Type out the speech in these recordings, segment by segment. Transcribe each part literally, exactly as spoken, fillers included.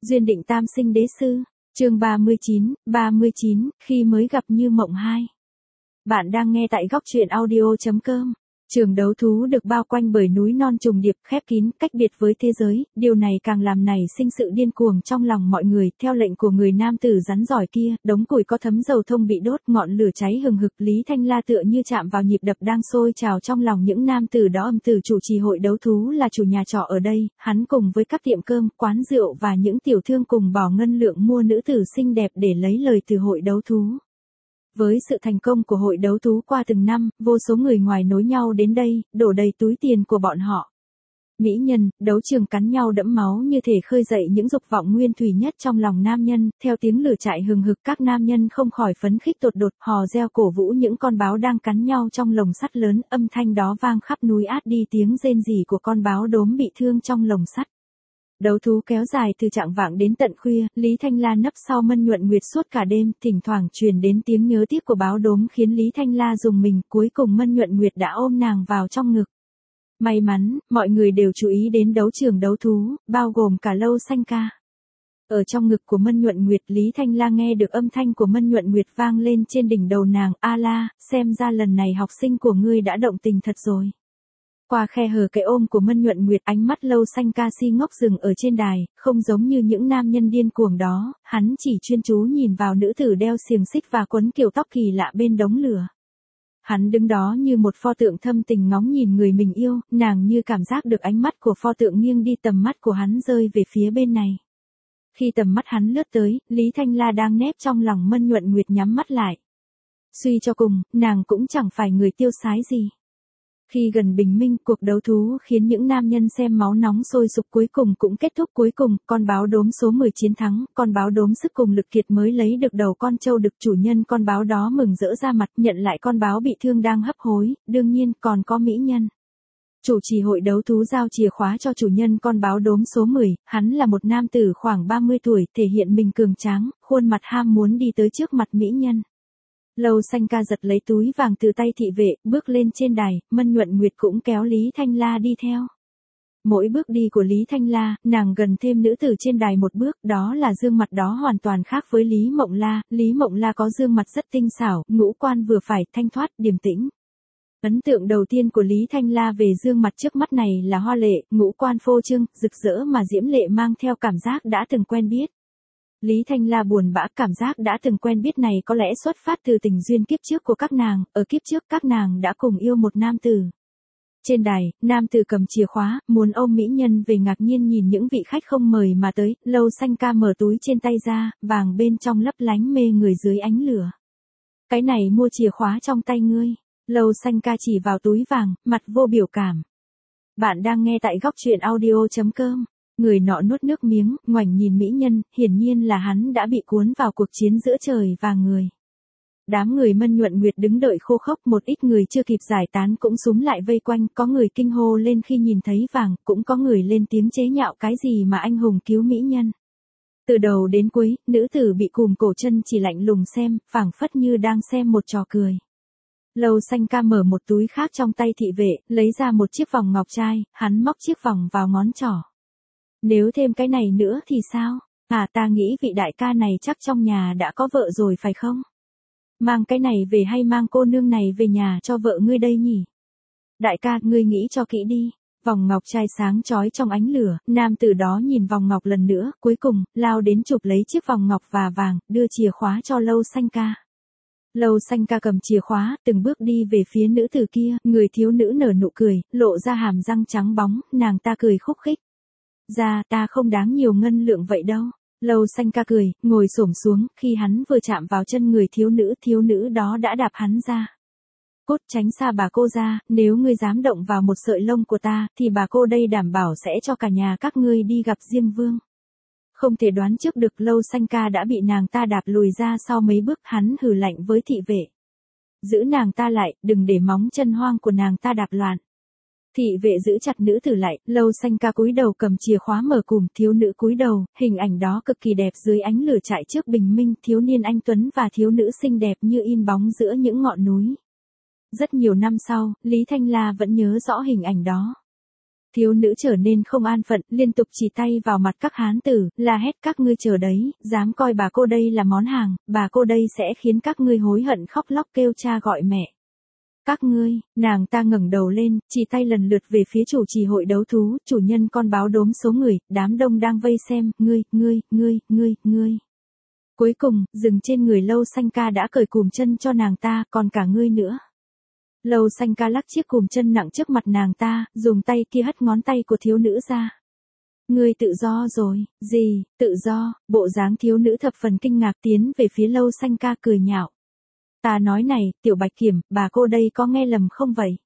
Duyên định tam sinh đế sư, chương ba mươi chín, ba mươi chín, khi mới gặp như mộng hai. Bạn đang nghe tại góc truyện audio chấm com. Trường đấu thú được bao quanh bởi núi non trùng điệp, khép kín, cách biệt với thế giới, điều này càng làm nảy sinh sự điên cuồng trong lòng mọi người. Theo lệnh của người nam tử rắn giỏi kia, đống củi có thấm dầu thông bị đốt, ngọn lửa cháy hừng hực. Lý Thanh La tựa như chạm vào nhịp đập đang sôi trào trong lòng những nam tử đó. Âm tử chủ trì hội đấu thú là chủ nhà trọ ở đây, hắn cùng với các tiệm cơm, quán rượu và những tiểu thương cùng bỏ ngân lượng mua nữ tử xinh đẹp để lấy lời từ hội đấu thú. Với sự thành công của hội đấu thú qua từng năm, vô số người ngoài nối nhau đến đây, đổ đầy túi tiền của bọn họ. Mỹ nhân, đấu trường cắn nhau đẫm máu như thể khơi dậy những dục vọng nguyên thủy nhất trong lòng nam nhân. Theo tiếng lửa chạy hừng hực, các nam nhân không khỏi phấn khích tột đột, hò reo cổ vũ những con báo đang cắn nhau trong lồng sắt lớn. Âm thanh đó vang khắp núi át đi tiếng rên rỉ của con báo đốm bị thương trong lồng sắt. Đấu thú kéo dài từ chạng vạng đến tận khuya, Lý Thanh La nấp sau Mân Nhuận Nguyệt suốt cả đêm, thỉnh thoảng truyền đến tiếng nhớ tiếc của báo đốm khiến Lý Thanh La rùng mình. Cuối cùng Mân Nhuận Nguyệt đã ôm nàng vào trong ngực. May mắn, mọi người đều chú ý đến đấu trường đấu thú, bao gồm cả Lâu Xanh Ca. Ở trong ngực của Mân Nhuận Nguyệt, Lý Thanh La nghe được âm thanh của Mân Nhuận Nguyệt vang lên trên đỉnh đầu nàng. A La, xem ra lần này học sinh của ngươi đã động tình thật rồi. Qua khe hở cái ôm của Mân Nhuận Nguyệt, ánh mắt Lâu Xanh Ca si ngốc dừng ở trên đài, không giống như những nam nhân điên cuồng đó, hắn chỉ chuyên chú nhìn vào nữ tử đeo xiềng xích và quấn kiểu tóc kỳ lạ bên đống lửa. Hắn đứng đó như một pho tượng thâm tình ngóng nhìn người mình yêu, nàng như cảm giác được ánh mắt của pho tượng nghiêng đi, tầm mắt của hắn rơi về phía bên này. Khi tầm mắt hắn lướt tới, Lý Thanh La đang nép trong lòng Mân Nhuận Nguyệt nhắm mắt lại. Suy cho cùng, nàng cũng chẳng phải người tiêu sái gì. Khi gần bình minh, cuộc đấu thú khiến những nam nhân xem máu nóng sôi sục cuối cùng cũng kết thúc. Cuối cùng, con báo đốm số mười chiến thắng, con báo đốm sức cùng lực kiệt mới lấy được đầu con trâu đực. Chủ nhân con báo đó mừng rỡ ra mặt, nhận lại con báo bị thương đang hấp hối, đương nhiên còn có mỹ nhân. Chủ trì hội đấu thú giao chìa khóa cho chủ nhân con báo đốm số mười, hắn là một nam tử khoảng ba mươi tuổi, thể hiện mình cường tráng, khuôn mặt ham muốn đi tới trước mặt mỹ nhân. Lâu Xanh Ca giật lấy túi vàng từ tay thị vệ, bước lên trên đài, Mân Nhuận Nguyệt cũng kéo Lý Thanh La đi theo. Mỗi bước đi của Lý Thanh La, nàng gần thêm nữ tử trên đài một bước, đó là gương mặt đó hoàn toàn khác với Lý Mộng La. Lý Mộng La có gương mặt rất tinh xảo, ngũ quan vừa phải, thanh thoát, điềm tĩnh. Ấn tượng đầu tiên của Lý Thanh La về gương mặt trước mắt này là hoa lệ, ngũ quan phô trương, rực rỡ mà diễm lệ, mang theo cảm giác đã từng quen biết. Lý Thanh La buồn bã, cảm giác đã từng quen biết này có lẽ xuất phát từ tình duyên kiếp trước của các nàng, ở kiếp trước các nàng đã cùng yêu một nam tử. Trên đài, nam tử cầm chìa khóa, muốn ôm mỹ nhân về, ngạc nhiên nhìn những vị khách không mời mà tới. Lâu Xanh Ca mở túi trên tay ra, vàng bên trong lấp lánh mê người dưới ánh lửa. Cái này mua chìa khóa trong tay ngươi. Lâu Xanh Ca chỉ vào túi vàng, mặt vô biểu cảm. Bạn đang nghe tại góc truyện audio chấm com. Người nọ nuốt nước miếng, ngoảnh nhìn mỹ nhân, hiển nhiên là hắn đã bị cuốn vào cuộc chiến giữa trời và người. Đám người Mân Nhuận Nguyệt đứng đợi khô khốc, một ít người chưa kịp giải tán cũng xúm lại vây quanh, có người kinh hô lên khi nhìn thấy vàng, cũng có người lên tiếng chế nhạo cái gì mà anh hùng cứu mỹ nhân. Từ đầu đến cuối, nữ tử bị cùm cổ chân chỉ lạnh lùng xem, phảng phất như đang xem một trò cười. Lâu Xanh Ca mở một túi khác trong tay thị vệ, lấy ra một chiếc vòng ngọc trai, hắn móc chiếc vòng vào ngón trỏ. Nếu thêm cái này nữa thì sao? À, ta nghĩ vị đại ca này chắc trong nhà đã có vợ rồi phải không? Mang cái này về hay mang cô nương này về nhà cho vợ ngươi đây nhỉ? Đại ca, ngươi nghĩ cho kỹ đi. Vòng ngọc trai sáng chói trong ánh lửa, nam tử đó nhìn vòng ngọc lần nữa, cuối cùng, lao đến chụp lấy chiếc vòng ngọc và vàng, đưa chìa khóa cho Lâu Xanh Ca. Lâu Xanh Ca cầm chìa khóa, từng bước đi về phía nữ tử kia, người thiếu nữ nở nụ cười, lộ ra hàm răng trắng bóng, nàng ta cười khúc khích. Ra, ta không đáng nhiều ngân lượng vậy đâu. Lâu Xanh Ca cười, ngồi xổm xuống, khi hắn vừa chạm vào chân người thiếu nữ, thiếu nữ đó đã đạp hắn ra. Cút, tránh xa bà cô ra, nếu ngươi dám động vào một sợi lông của ta, thì bà cô đây đảm bảo sẽ cho cả nhà các ngươi đi gặp Diêm Vương. Không thể đoán trước được, Lâu Xanh Ca đã bị nàng ta đạp lùi ra sau mấy bước, hắn hừ lạnh với thị vệ. Giữ nàng ta lại, đừng để móng chân hoang của nàng ta đạp loạn. Thị vệ giữ chặt nữ tử lại, Lâu Xanh Ca cúi đầu cầm chìa khóa mở cùm, thiếu nữ cúi đầu, hình ảnh đó cực kỳ đẹp dưới ánh lửa chạy trước bình minh, thiếu niên anh tuấn và thiếu nữ xinh đẹp như in bóng giữa những ngọn núi. Rất nhiều năm sau, Lý Thanh La vẫn nhớ rõ hình ảnh đó. Thiếu nữ trở nên không an phận, liên tục chỉ tay vào mặt các hán tử, la hét các ngươi chờ đấy, dám coi bà cô đây là món hàng, bà cô đây sẽ khiến các ngươi hối hận khóc lóc kêu cha gọi mẹ. Các ngươi, nàng ta ngẩng đầu lên, chỉ tay lần lượt về phía chủ trì hội đấu thú, chủ nhân con báo đốm số người, đám đông đang vây xem, ngươi, ngươi, ngươi, ngươi, ngươi. Cuối cùng, dừng trên người Lâu Xanh Ca đã cởi cùm chân cho nàng ta, còn cả ngươi nữa. Lâu Xanh Ca lắc chiếc cùm chân nặng trước mặt nàng ta, dùng tay kia hất ngón tay của thiếu nữ ra. Ngươi tự do rồi, gì, tự do, bộ dáng thiếu nữ thập phần kinh ngạc tiến về phía Lâu Xanh Ca cười nhạo. Ta nói này, Tiểu Bạch Kiểm, bà cô đây có nghe lầm không vậy?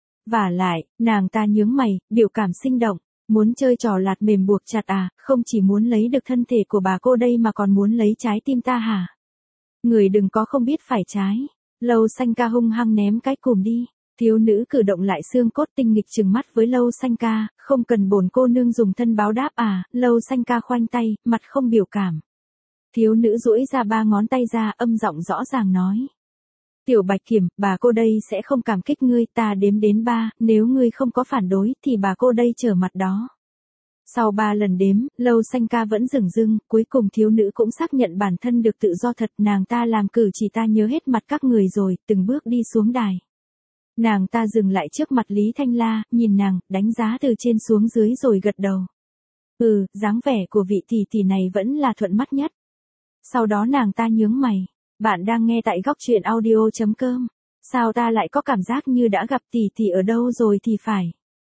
Vả lại, nàng ta nhướng mày, biểu cảm sinh động, muốn chơi trò lạt mềm buộc chặt à, không chỉ muốn lấy được thân thể của bà cô đây mà còn muốn lấy trái tim ta hả? Người đừng có không biết phải trái. Lâu Xanh Ca hung hăng ném cái cùm đi. Thiếu nữ cử động lại xương cốt tinh nghịch trừng mắt với Lâu Xanh Ca, không cần bổn cô nương dùng thân báo đáp à, Lâu Xanh Ca khoanh tay, mặt không biểu cảm. Thiếu nữ duỗi ra ba ngón tay ra, âm giọng rõ ràng nói. Tiểu Bạch Kiểm, bà cô đây sẽ không cảm kích ngươi, ta đếm đến ba, nếu ngươi không có phản đối, thì bà cô đây trở mặt đó. Sau ba lần đếm, Lâu Xanh Ca vẫn dửng dưng, cuối cùng thiếu nữ cũng xác nhận bản thân được tự do thật, nàng ta làm cử chỉ ta nhớ hết mặt các người rồi, từng bước đi xuống đài. Nàng ta dừng lại trước mặt Lý Thanh La, nhìn nàng, đánh giá từ trên xuống dưới rồi gật đầu. Ừ, dáng vẻ của vị tỷ tỷ này vẫn là thuận mắt nhất. Sau đó nàng ta nhướng mày. Bạn đang nghe tại góc truyện audio chấm com. Sao ta lại có cảm giác như đã gặp tỷ tỷ ở đâu rồi thì phải.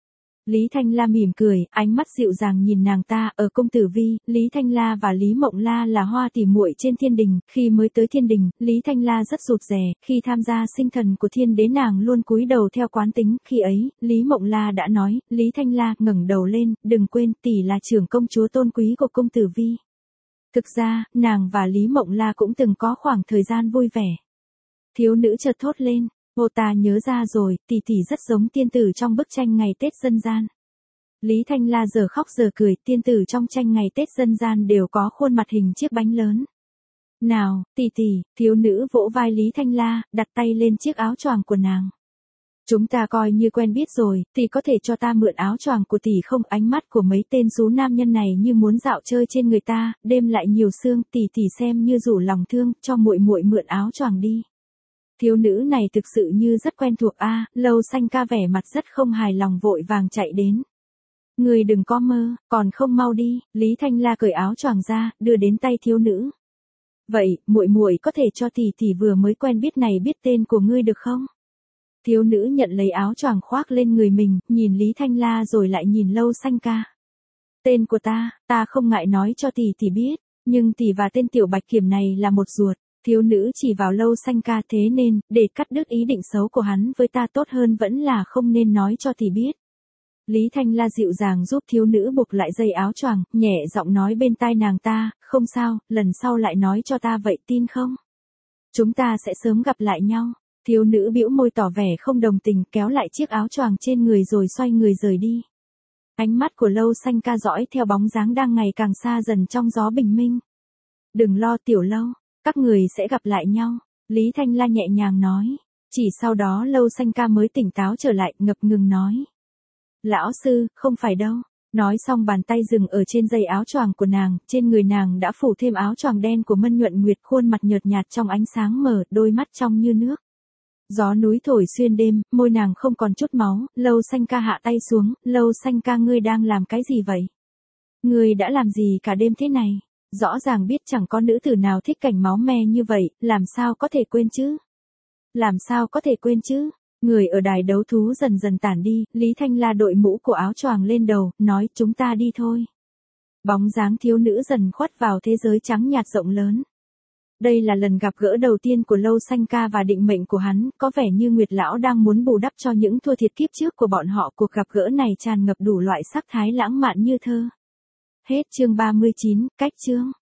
Lý Thanh La mỉm cười, ánh mắt dịu dàng nhìn nàng ta, ở cung tử vi, Lý Thanh La và Lý Mộng La là hoa tỉ muội trên thiên đình, khi mới tới thiên đình, Lý Thanh La rất rụt rè, khi tham gia sinh thần của thiên đế nàng luôn cúi đầu theo quán tính, khi ấy, Lý Mộng La đã nói, Lý Thanh La ngẩng đầu lên, đừng quên tỷ là trưởng công chúa tôn quý của cung tử vi. Thực ra, nàng và Lý Mộng La cũng từng có khoảng thời gian vui vẻ. Thiếu nữ chợt thốt lên, ô ta nhớ ra rồi, tỷ tỷ rất giống tiên tử trong bức tranh ngày Tết dân gian. Lý Thanh La giờ khóc giờ cười, tiên tử trong tranh ngày Tết dân gian đều có khuôn mặt hình chiếc bánh lớn. Nào, tỷ tỷ, thiếu nữ vỗ vai Lý Thanh La, đặt tay lên chiếc áo choàng của nàng. Chúng ta coi như quen biết rồi, tỷ có thể cho ta mượn áo choàng của tỷ không? Ánh mắt của mấy tên xú nam nhân này như muốn dạo chơi trên người ta, đêm lại nhiều sương, tỷ tỷ xem như rủ lòng thương, cho muội muội mượn áo choàng đi. Thiếu nữ này thực sự như rất quen thuộc a, à, Lâu Xanh Ca vẻ mặt rất không hài lòng vội vàng chạy đến. Người đừng có mơ, còn không mau đi, Lý Thanh La cởi áo choàng ra, đưa đến tay thiếu nữ. Vậy, muội muội có thể cho tỷ tỷ vừa mới quen biết này biết tên của ngươi được không? Thiếu nữ nhận lấy áo choàng khoác lên người mình, nhìn Lý Thanh La rồi lại nhìn Lâu Xanh Ca. Tên của ta, ta không ngại nói cho tỷ tỷ biết, nhưng tỷ và tên Tiểu Bạch Kiểm này là một ruột. Thiếu nữ chỉ vào Lâu Xanh Ca, thế nên, để cắt đứt ý định xấu của hắn với ta tốt hơn vẫn là không nên nói cho tỷ biết. Lý Thanh La dịu dàng giúp thiếu nữ buộc lại dây áo choàng, nhẹ giọng nói bên tai nàng ta, không sao, lần sau lại nói cho ta vậy tin không? Chúng ta sẽ sớm gặp lại nhau. Thiếu nữ bĩu môi tỏ vẻ không đồng tình, kéo lại chiếc áo choàng trên người rồi xoay người rời đi. Ánh mắt của Lâu Xanh Ca dõi theo bóng dáng đang ngày càng xa dần trong gió bình minh. Đừng lo Tiểu Lâu, các người sẽ gặp lại nhau, Lý Thanh La nhẹ nhàng nói. Chỉ sau đó Lâu Xanh Ca mới tỉnh táo trở lại, ngập ngừng nói. Lão sư, không phải đâu. Nói xong bàn tay dừng ở trên dây áo choàng của nàng, trên người nàng đã phủ thêm áo choàng đen của Mân Nhuận Nguyệt, khuôn mặt nhợt nhạt trong ánh sáng mờ, đôi mắt trong như nước. Gió núi thổi xuyên đêm, môi nàng không còn chút máu, Lâu Xanh Ca hạ tay xuống, Lâu Xanh Ca ngươi đang làm cái gì vậy? Ngươi đã làm gì cả đêm thế này? Rõ ràng biết chẳng có nữ tử nào thích cảnh máu me như vậy, làm sao có thể quên chứ? Làm sao có thể quên chứ? Người ở đài đấu thú dần dần tản đi, Lý Thanh La đội mũ của áo choàng lên đầu, nói chúng ta đi thôi. Bóng dáng thiếu nữ dần khuất vào thế giới trắng nhạt rộng lớn. Đây là lần gặp gỡ đầu tiên của Lâu Xanh Ca và định mệnh của hắn, có vẻ như Nguyệt Lão đang muốn bù đắp cho những thua thiệt kiếp trước của bọn họ. Cuộc gặp gỡ này tràn ngập đủ loại sắc thái lãng mạn như thơ. Hết chương ba mươi chín, cách chương.